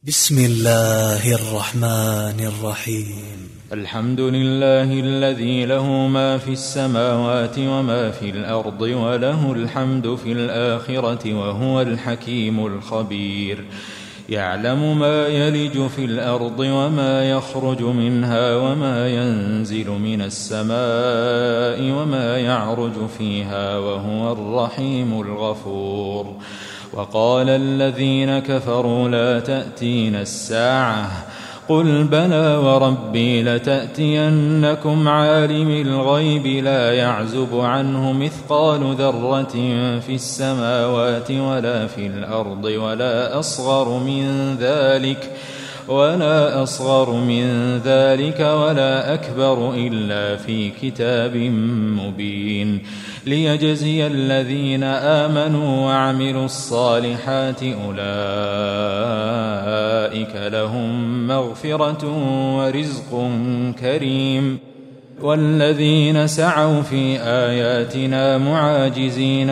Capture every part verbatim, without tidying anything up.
بسم الله الرحمن الرحيم. الحمد لله الذي له ما في السماوات وما في الأرض وله الحمد في الآخرة وهو الحكيم الخبير. يعلم ما يلج في الأرض وما يخرج منها وما ينزل من السماء وما يعرج فيها وهو الرحيم الغفور. وقال الذين كفروا لا تأتينا الساعة قل بلى وربي لتأتينكم عالم الغيب لا يعزب عنه مثقال ذرة في السماوات ولا في الأرض ولا أصغر من ذلك ولا أصغر من ذلك ولا أكبر إلا في كتاب مبين ليجزي الذين آمنوا وعملوا الصالحات أولئك لهم مغفرة ورزق كريم. والذين سعوا في آياتنا معاجزين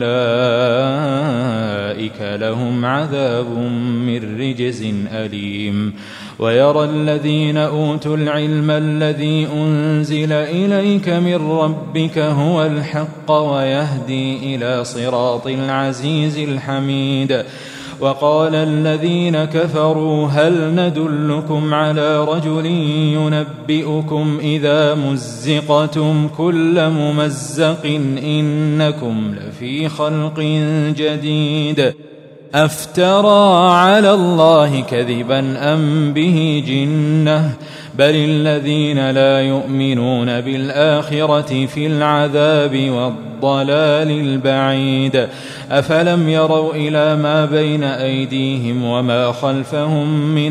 أولئك لهم عذاب من رجز أليم. ويرى الذين أوتوا العلم الذي أنزل إليك من ربك هو الحق ويهدي إلى صراط العزيز الحميد. وقال الذين كفروا هل ندلكم على رجل ينبئكم إذا مزقتم كل ممزق إنكم لفي خلق جديد أفترى على الله كذبا أم به جنة بل الذين لا يؤمنون بالآخرة في العذاب والضلال البعيد. أفلم يروا إلى ما بين أيديهم وما خلفهم من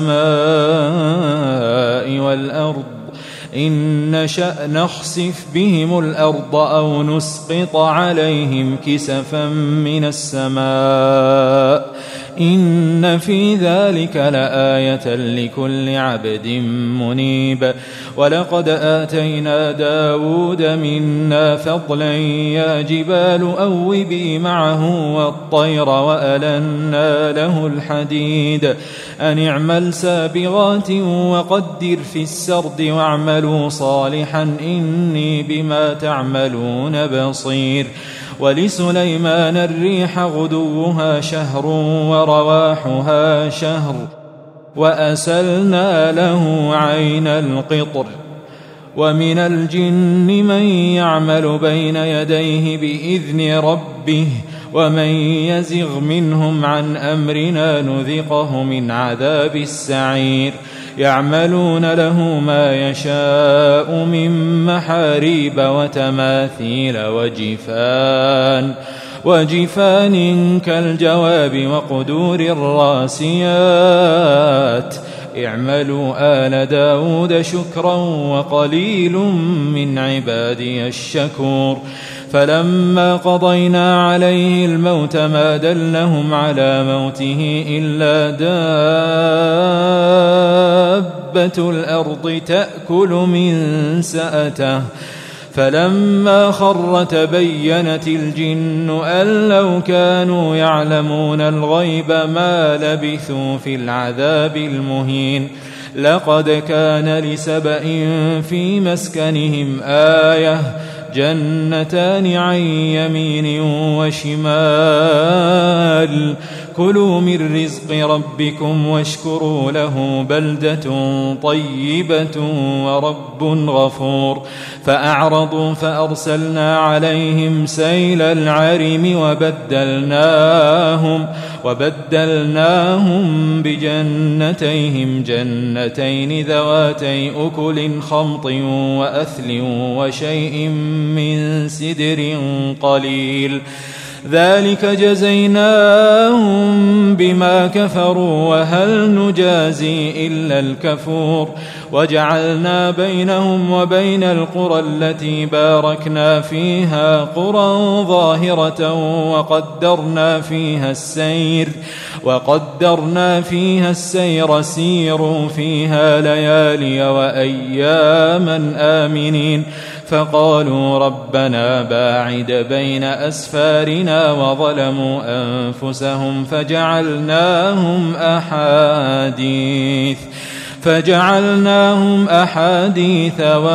السماء والأرض إن نشأ نخسف بهم الأرض أو نسقط عليهم كسفا من السماء إن في ذلك لآية لكل عبد منيب. ولقد آتينا داود منا فضلا يا جبال أوبي معه والطير وألنا له الحديد أن اعمل سابغات وقدر في السرد واعملوا صالحا إني بما تعملون بصير. ولسليمان الريح غدوها شهر ورواحها شهر وأسلنا له عين القطر. ومن الجن من يعمل بين يديه بإذن ربه ومن يزغ منهم عن أمرنا نذقه من عذاب السعير. يعملون له ما يشاء من محاريب وتماثيل وجفان وجفان كالجواب وقدور الراسيات اعملوا آل داود شكرا وقليل من عبادي الشكور. فلما قضينا عليه الموت ما دلهم على موته إلا دابة الأرض تأكل من سأته فلما خر تبينت الجن أن لو كانوا يعلمون الغيب ما لبثوا في العذاب المهين. لقد كان لسبأ في مسكنهم آية جنتان عن يمين وشمال كلوا من رزق ربكم واشكروا له بلدة طيبة ورب غفور. فأعرضوا فأرسلنا عليهم سيل العرم وبدلناهم وبدلناهم بجنتيهم جنتين ذواتي أكل خمط وأثل وشيء من سدر قليل ذلك جزيناهم بما كفروا وهل نجازي إلا الكفور. وجعلنا بينهم وبين القرى التي باركنا فيها قرى ظاهرة وقدرنا فيها السير وقدرنا فيها السير سيروا فيها ليالي وأياما آمنين فقالوا ربنا باعد بين أسفارنا وظلموا أنفسهم فجعلناهم أحاديث فجعلناهم أحاديث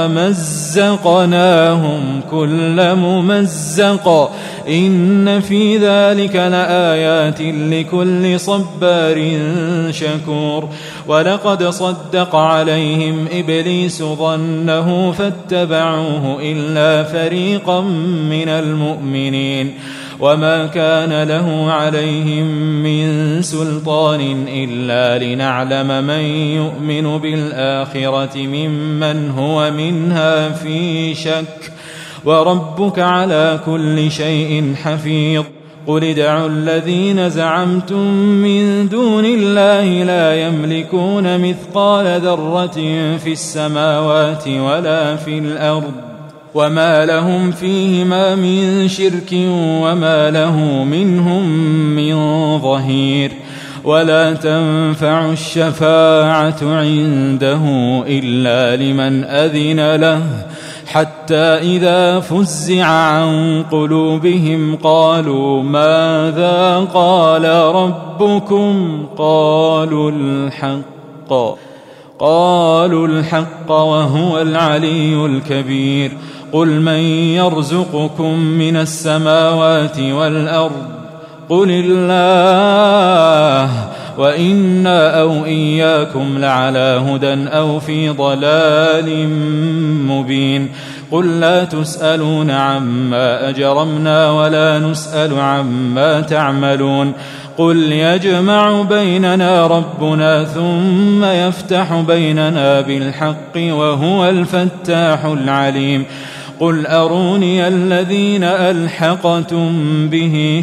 ومزقناهم كل ممزق إن في ذلك لآيات لكل صبار شكور ولقد صدق عليهم إبليس ظنه فاتبعوه إلا فريقا من المؤمنين وما كان له عليهم من سلطان إلا لنعلم من يؤمن بالآخرة ممن هو منها في شك وربك على كل شيء حفيظ قل ادعوا الذين زعمتم من دون الله لا يملكون مثقال ذرة في السماوات ولا في الأرض وما لهم فيهما من شرك وما له منهم من ظهير ولا تنفع الشفاعة عنده إلا لمن أذن له حتى إذا فزع عن قلوبهم قالوا ماذا قال ربكم قالوا الحق قالوا الحق وهو العلي الكبير قل من يرزقكم من السماوات والأرض قل الله وإنا أو إياكم لعلى هدى أو في ضلال مبين قل لا تسألون عما أجرمنا ولا نسأل عما تعملون قل يجمع بيننا ربنا ثم يفتح بيننا بالحق وهو الفتاح العليم قل أروني الذين ألحقتم به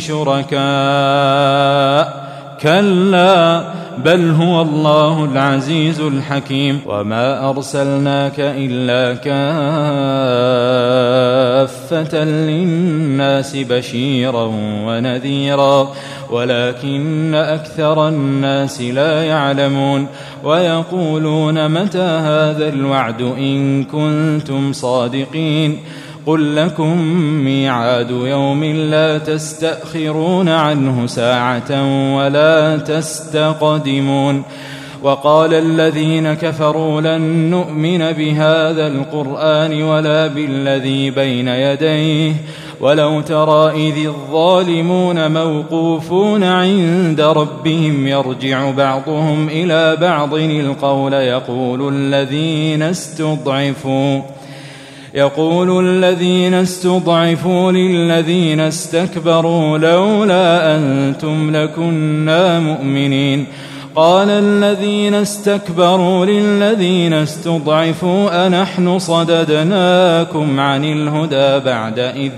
شركاء كلا بل هو الله العزيز الحكيم وما أرسلناك إلا كافة للناس بشيرا ونذيرا ولكن أكثر الناس لا يعلمون ويقولون متى هذا الوعد إن كنتم صادقين قل لكم ميعاد يوم لا تستأخرون عنه ساعة ولا تستقدمون وقال الذين كفروا لن نؤمن بهذا القرآن ولا بالذي بين يديه ولو ترى إذ الظالمون موقوفون عند ربهم يرجع بعضهم إلى بعض القول يقول الذين استضعفوا يقول الذين استضعفوا للذين استكبروا لولا أنتم لكنا مؤمنين قال الذين استكبروا للذين استضعفوا أنحن صددناكم عن الهدى بعد إذ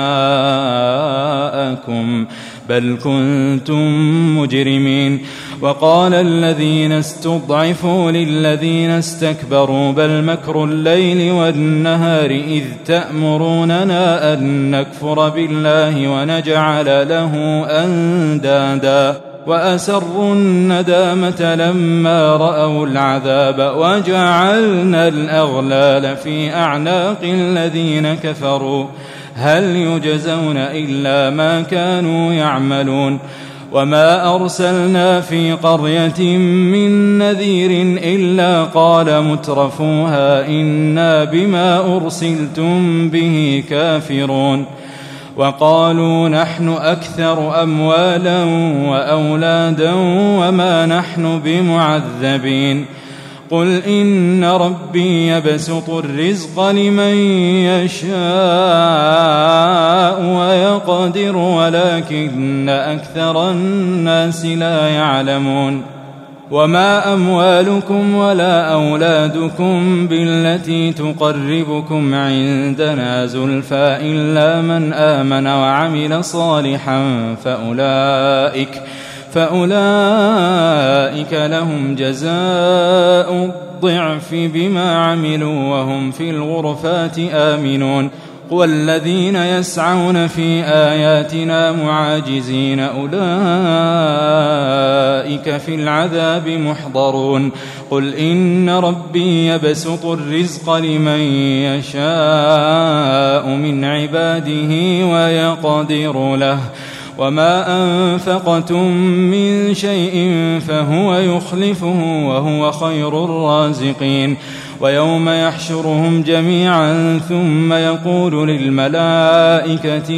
جاءكم بل كنتم مجرمين وقال الذين استضعفوا للذين استكبروا بل مكر الليل والنهار إذ تأمروننا أن نكفر بالله ونجعل له أندادا وأسروا الندامة لما رأوا العذاب وجعلنا الأغلال في أعناق الذين كفروا هل يجزون إلا ما كانوا يعملون وما أرسلنا في قرية من نذير إلا قال مترفوها إنا بما أرسلتم به كافرون وقالوا نحن أكثر أموالا وأولادا وما نحن بمعذبين قل إن ربي يبسط الرزق لمن يشاء ويقدر ولكن أكثر الناس لا يعلمون وما أموالكم ولا أولادكم بالتي تقربكم عندنا زلفى إلا من آمن وعمل صالحا فأولئك فأولئك لهم جزاء الضعف بما عملوا وهم في الغرفات آمنون والذين يسعون في آياتنا معاجزين أولئك في العذاب محضرون قل إن ربي يبسط الرزق لمن يشاء من عباده ويقدر له وما أنفقتم من شيء فهو يخلفه وهو خير الرازقين ويوم يحشرهم جميعا ثم يقول للملائكة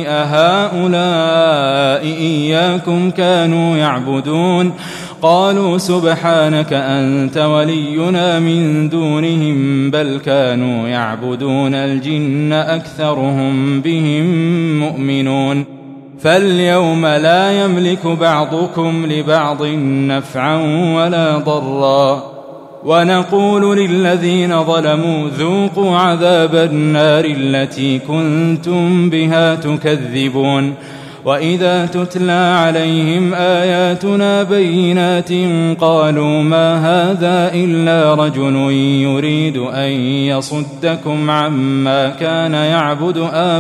أهؤلاء إياكم كانوا يعبدون قالوا سبحانك أنت ولينا من دونهم بل كانوا يعبدون الجن أكثرهم بهم مؤمنون فاليوم لا يملك بعضكم لبعض نفعا ولا ضرا ونقول للذين ظلموا ذوقوا عذاب النار التي كنتم بها تكذبون وإذا تتلى عليهم آياتنا بينات قالوا ما هذا إلا رجل يريد أن يصدكم عما كان يعبد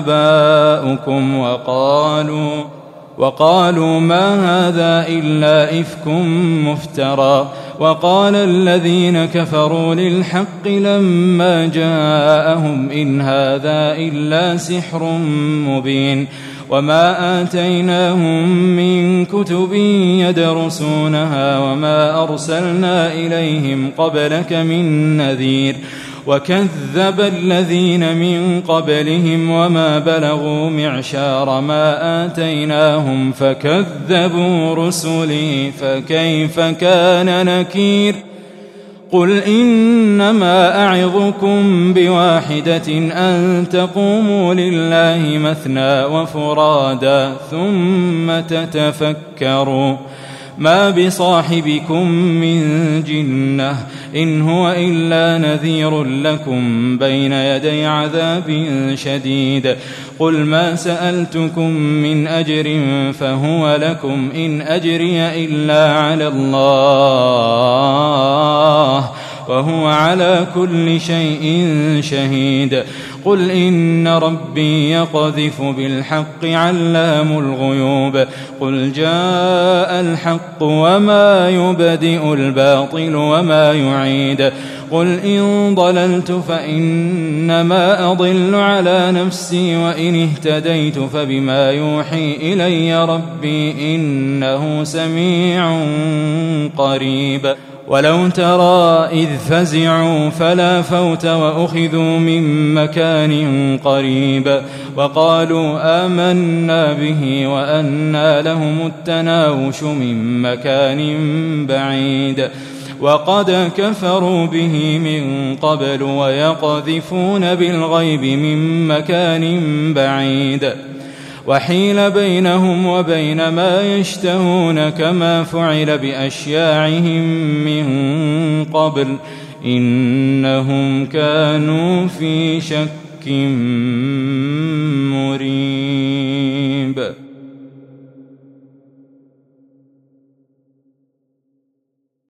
آباؤكم وقالوا وقالوا ما هذا إلا إفك مفترى وقال الذين كفروا للحق لما جاءهم إن هذا إلا سحر مبين وما آتيناهم من كتب يدرسونها وما أرسلنا إليهم قبلك من نذير وكذب الذين من قبلهم وما بلغوا معشار ما آتيناهم فكذبوا رسلي فكيف كان نكير قل إنما أعظكم بواحدة أن تقوموا لله مثنى وفرادا ثم تتفكروا ما بصاحبكم من جنة إن هو إلا نذير لكم بين يدي عذاب شديد قل ما سألتكم من أجر فهو لكم إن أجري إلا على الله وهو على كل شيء شهيد قل إن ربي يقذف بالحق علام الغيوب قل جاء الحق وما يبدئ الباطل وما يعيد قل إن ضللت فإنما أضل على نفسي وإن اهتديت فبما يوحي إلي ربي إنه سميع قريب ولو ترى إذ فزعوا فلا فوت وأخذوا من مكان قريب وقالوا آمنا به وأنى لهم التناوش من مكان بعيد وقد كفروا به من قبل ويقذفون بالغيب من مكان بعيد وحيل بينهم وبين ما يشتهون كما فعل بأشياعهم من قبل إنهم كانوا في شك